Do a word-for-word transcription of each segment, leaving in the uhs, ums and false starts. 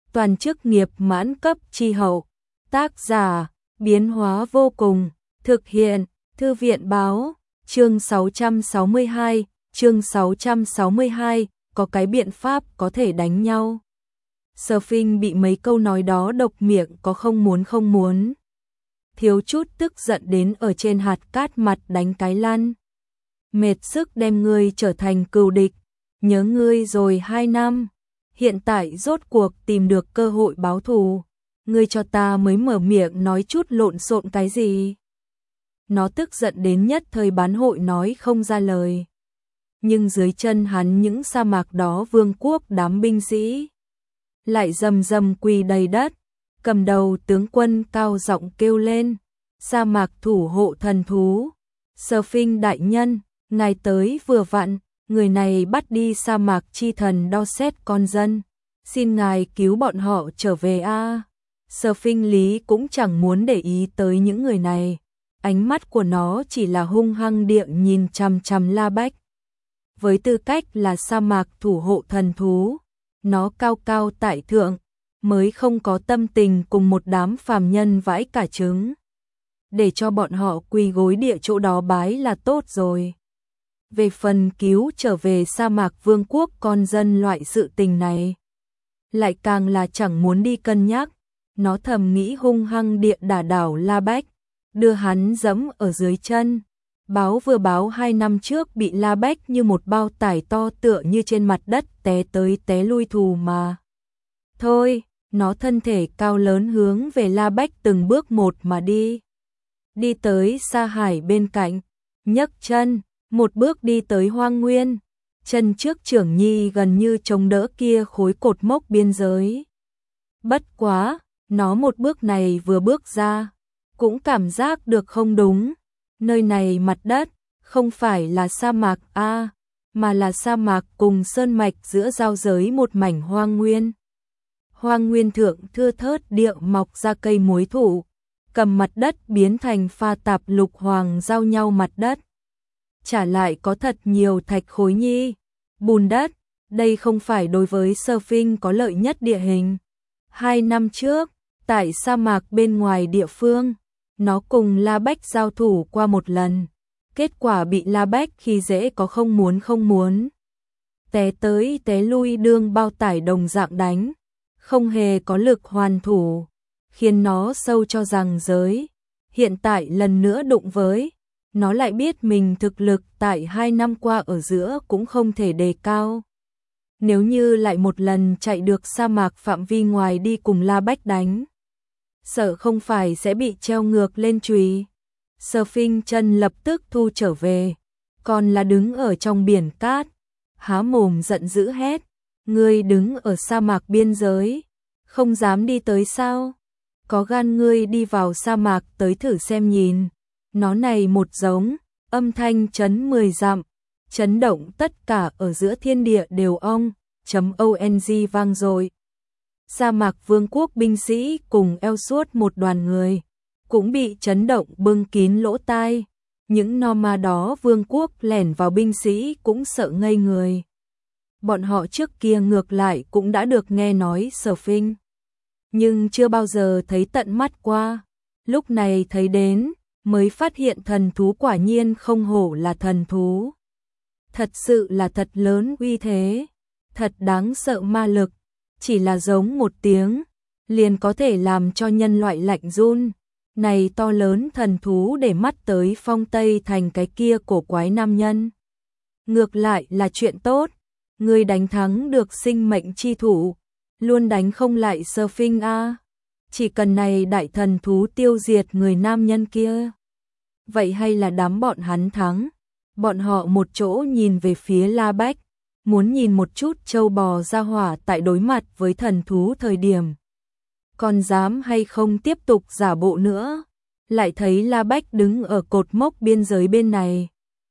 toàn chức nghiệp mãn cấp chi hậu. Tác giả, biến hóa vô cùng, thực hiện, Thư viện báo, chương sáu trăm sáu mươi hai, chương sáu trăm sáu mươi hai, có cái biện pháp có thể đánh nhau. Sở Phinh bị mấy câu nói đó độc miệng có không muốn không muốn. Thiếu chút tức giận đến ở trên hạt cát mặt đánh cái lăn. Mệt sức đem ngươi trở thành cừu địch, nhớ ngươi rồi hai năm. Hiện tại rốt cuộc tìm được cơ hội báo thù. Ngươi cho ta mới mở miệng nói chút lộn xộn cái gì. Nó tức giận đến nhất thời bán hội nói không ra lời. Nhưng dưới chân hắn những sa mạc đó vương quốc đám binh sĩ lại rầm rầm quỳ đầy đất. Cầm đầu tướng quân cao giọng kêu lên, sa mạc thủ hộ thần thú. Sở Phinh đại nhân, ngài tới vừa vặn, người này bắt đi sa mạc chi thần đo xét con dân. Xin ngài cứu bọn họ trở về a. À. Sở Phinh lý cũng chẳng muốn để ý tới những người này. Ánh mắt của nó chỉ là hung hăng địa nhìn chằm chằm La Bách. Với tư cách là sa mạc thủ hộ thần thú, nó cao cao tại thượng, mới không có tâm tình cùng một đám phàm nhân vãi cả trứng. Để cho bọn họ quỳ gối địa chỗ đó bái là tốt rồi. Về phần cứu trở về sa mạc vương quốc con dân loại sự tình này, lại càng là chẳng muốn đi cân nhắc. Nó thầm nghĩ hung hăng địa đả đảo La Bách, đưa hắn dẫm ở dưới chân. Báo vừa báo hai năm trước bị La Bách như một bao tải to tựa như trên mặt đất té tới té lui thù mà. Thôi, nó thân thể cao lớn hướng về La Bách từng bước một mà đi. Đi tới Sa Hải bên cạnh, nhấc chân, một bước đi tới hoang nguyên. Chân trước trưởng nhi gần như chống đỡ kia khối cột mốc biên giới. Bất quá, nó một bước này vừa bước ra, cũng cảm giác được không đúng. Nơi này mặt đất, không phải là sa mạc a, mà là sa mạc cùng sơn mạch giữa giao giới một mảnh hoang nguyên. Hoang nguyên thượng thưa thớt địa mọc ra cây muối thụ, cầm mặt đất biến thành pha tạp lục hoàng giao nhau mặt đất. Trả lại có thật nhiều thạch khối nhi, bùn đất, đây không phải đối với Sở Phinh có lợi nhất địa hình. Hai năm trước, tại sa mạc bên ngoài địa phương, nó cùng La Bách giao thủ qua một lần. Kết quả bị La Bách khi dễ có không muốn không muốn. Té tới té lui đương bao tải đồng dạng đánh, không hề có lực hoàn thủ, khiến nó sâu cho rằng giới. Hiện tại lần nữa đụng với, nó lại biết mình thực lực tại hai năm qua ở giữa cũng không thể đề cao. Nếu như lại một lần chạy được sa mạc phạm vi ngoài đi cùng La Bách đánh, sợ không phải sẽ bị treo ngược lên chùy. Sở Phinh chân lập tức thu trở về, còn là đứng ở trong biển cát, há mồm giận dữ hét, ngươi đứng ở sa mạc biên giới, không dám đi tới sao? Có gan ngươi đi vào sa mạc tới thử xem nhìn. Nó này một giống, âm thanh chấn mười dặm, chấn động tất cả ở giữa thiên địa đều ong, chấm ong vang rồi. Sa mạc vương quốc binh sĩ cùng eo suốt một đoàn người, cũng bị chấn động bưng kín lỗ tai. Những nomad đó vương quốc lẻn vào binh sĩ cũng sợ ngây người. Bọn họ trước kia ngược lại cũng đã được nghe nói Sở Phinh, nhưng chưa bao giờ thấy tận mắt qua. Lúc này thấy đến, mới phát hiện thần thú quả nhiên không hổ là thần thú. Thật sự là thật lớn uy thế, thật đáng sợ ma lực, chỉ là giống một tiếng, liền có thể làm cho nhân loại lạnh run. Này to lớn thần thú để mắt tới Phong Tây Thành cái kia cổ quái nam nhân. Ngược lại là chuyện tốt, người đánh thắng được sinh mệnh chi thủ, luôn đánh không lại Sở Phinh a. Chỉ cần này đại thần thú tiêu diệt người nam nhân kia, vậy hay là đám bọn hắn thắng. Bọn họ một chỗ nhìn về phía La Bách, muốn nhìn một chút châu bò ra hỏa tại đối mặt với thần thú thời điểm, còn dám hay không tiếp tục giả bộ nữa. Lại thấy La Bách đứng ở cột mốc biên giới bên này,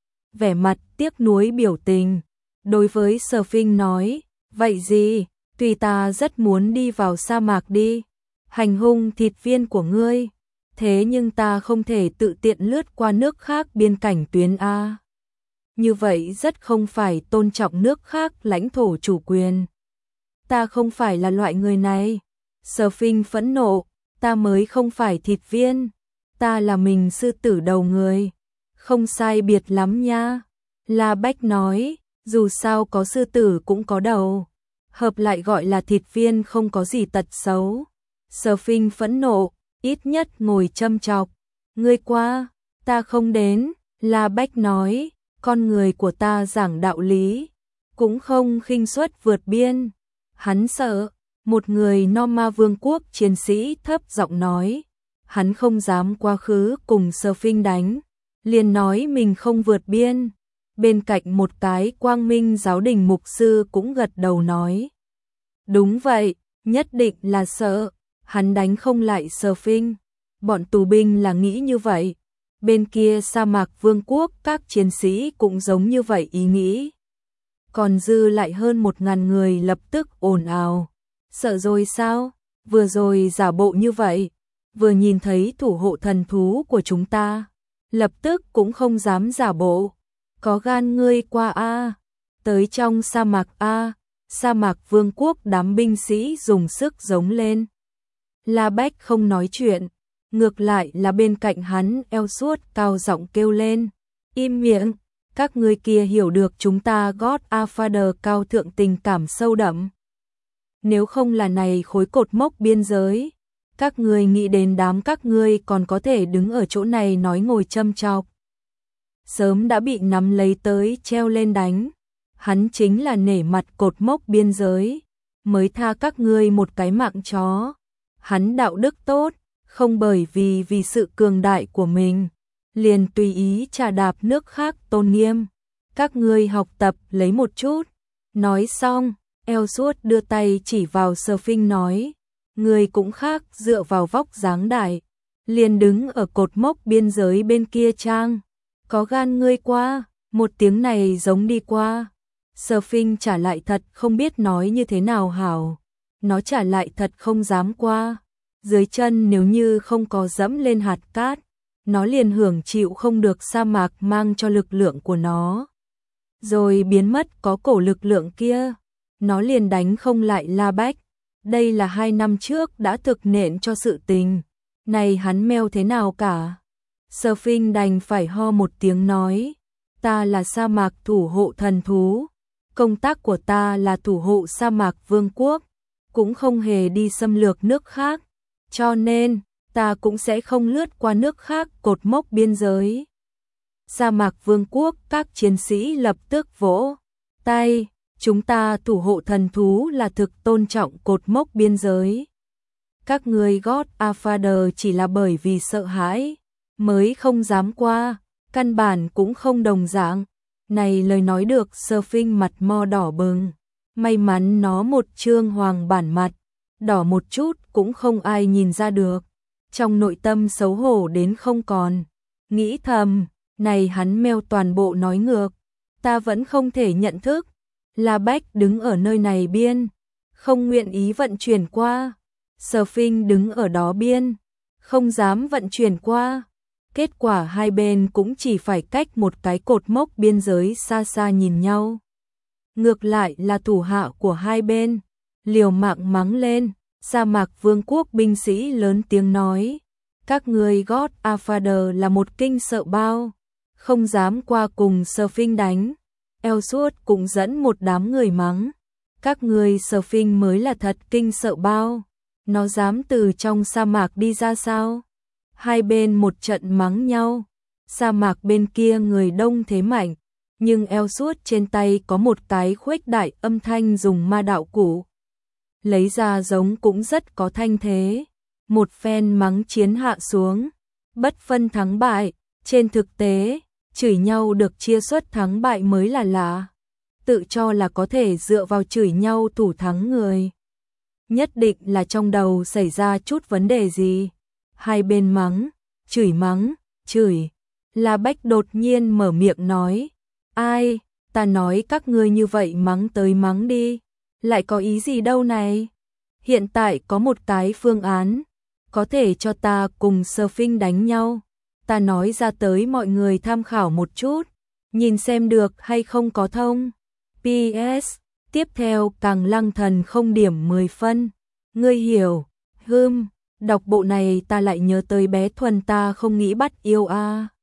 vẻ mặt tiếc nuối biểu tình, đối với Sở Phinh nói, vậy gì, tùy ta rất muốn đi vào sa mạc đi, hành hung thịt viên của ngươi, thế nhưng ta không thể tự tiện lướt qua nước khác biên cảnh tuyến a. Như vậy rất không phải tôn trọng nước khác lãnh thổ chủ quyền. Ta không phải là loại người này, Surfing phẫn nộ, ta mới không phải thịt viên, ta là mình sư tử đầu người. Không sai biệt lắm nha. La Bách nói, dù sao có sư tử cũng có đầu, hợp lại gọi là thịt viên không có gì tật xấu. Surfing phẫn nộ, ít nhất ngồi châm chọc, ngươi qua, ta không đến. La Bách nói, con người của ta giảng đạo lý, cũng không khinh suất vượt biên. Hắn sợ, một người Norma Vương quốc chiến sĩ thấp giọng nói, hắn không dám quá khứ cùng Surfing đánh, liền nói mình không vượt biên. Bên cạnh một cái Quang Minh giáo đình mục sư cũng gật đầu nói, đúng vậy, nhất định là sợ, hắn đánh không lại Surfing. Bọn tù binh là nghĩ như vậy. Bên kia sa mạc vương quốc các chiến sĩ cũng giống như vậy ý nghĩ. Còn dư lại hơn một ngàn người lập tức ồn ào. Sợ rồi sao? Vừa rồi giả bộ như vậy, vừa nhìn thấy thủ hộ thần thú của chúng ta, lập tức cũng không dám giả bộ. Có gan ngươi qua a, tới trong sa mạc a. Sa mạc vương quốc đám binh sĩ dùng sức giống lên. La Bách không nói chuyện, ngược lại là bên cạnh hắn eo suốt cao giọng kêu lên, im miệng, các ngươi kia hiểu được chúng ta Godfather cao thượng tình cảm sâu đậm. Nếu không là này khối cột mốc biên giới, các ngươi nghĩ đến đám các ngươi còn có thể đứng ở chỗ này nói ngồi châm chọc. Sớm đã bị nắm lấy tới treo lên đánh. Hắn chính là nể mặt cột mốc biên giới, mới tha các ngươi một cái mạng chó. Hắn đạo đức tốt, không bởi vì vì sự cường đại của mình, liền tùy ý trà đạp nước khác tôn nghiêm. Các ngươi học tập lấy một chút. Nói xong, Ellsworth đưa tay chỉ vào Surfing nói, ngươi cũng khác dựa vào vóc dáng đại, liền đứng ở cột mốc biên giới bên kia trang. Có gan ngươi qua, một tiếng này giống đi qua. Surfing trả lại thật không biết nói như thế nào hảo. Nó trả lại thật không dám qua. Dưới chân nếu như không có dẫm lên hạt cát, nó liền hưởng chịu không được sa mạc mang cho lực lượng của nó. Rồi biến mất có cổ lực lượng kia, nó liền đánh không lại La Bách. Đây là hai năm trước đã thực nện cho sự tình. Này hắn meo thế nào cả. Surfing đành phải ho một tiếng nói, ta là sa mạc thủ hộ thần thú. Công tác của ta là thủ hộ sa mạc vương quốc, cũng không hề đi xâm lược nước khác. Cho nên, ta cũng sẽ không lướt qua nước khác cột mốc biên giới. Sa mạc vương quốc các chiến sĩ lập tức vỗ tay, chúng ta thủ hộ thần thú là thực tôn trọng cột mốc biên giới. Các người Godfather chỉ là bởi vì sợ hãi, mới không dám qua, căn bản cũng không đồng dạng. Này lời nói được Surfing mặt mo đỏ bừng, may mắn nó một trương hoàng bản mặt, đỏ một chút cũng không ai nhìn ra được. Trong nội tâm xấu hổ đến không còn, nghĩ thầm, này hắn meo toàn bộ nói ngược, ta vẫn không thể nhận thức. La Bách đứng ở nơi này biên, không nguyện ý vận chuyển qua. Surfing đứng ở đó biên, không dám vận chuyển qua. Kết quả hai bên cũng chỉ phải cách một cái cột mốc biên giới xa xa nhìn nhau. Ngược lại là thủ hạ của hai bên liều mạng mắng lên. Sa mạc vương quốc binh sĩ lớn tiếng nói, các người Godfather là một kinh sợ bao, không dám qua cùng Surfing đánh. Ellsworth cũng dẫn một đám người mắng, các người Surfing mới là thật kinh sợ bao, nó dám từ trong sa mạc đi ra sao? Hai bên một trận mắng nhau. Sa mạc bên kia người đông thế mạnh, nhưng Ellsworth trên tay có một cái khuếch đại âm thanh dùng ma đạo cụ lấy ra giống cũng rất có thanh thế. Một phen mắng chiến hạ xuống, bất phân thắng bại. Trên thực tế, chửi nhau được chia suất thắng bại mới là lạ. Tự cho là có thể dựa vào chửi nhau thủ thắng người, nhất định là trong đầu xảy ra chút vấn đề gì. Hai bên mắng, chửi mắng, chửi. La Bách đột nhiên mở miệng nói, ai, ta nói các ngươi như vậy mắng tới mắng đi, lại có ý gì đâu này. Hiện tại có một cái phương án, có thể cho ta cùng Surfing đánh nhau. Ta nói ra tới mọi người tham khảo một chút, nhìn xem được hay không có thông. pê ét, tiếp theo càng lăng thần không điểm mười phân. Ngươi hiểu, Hưm, đọc bộ này ta lại nhớ tới bé Thuần ta không nghĩ bắt yêu a.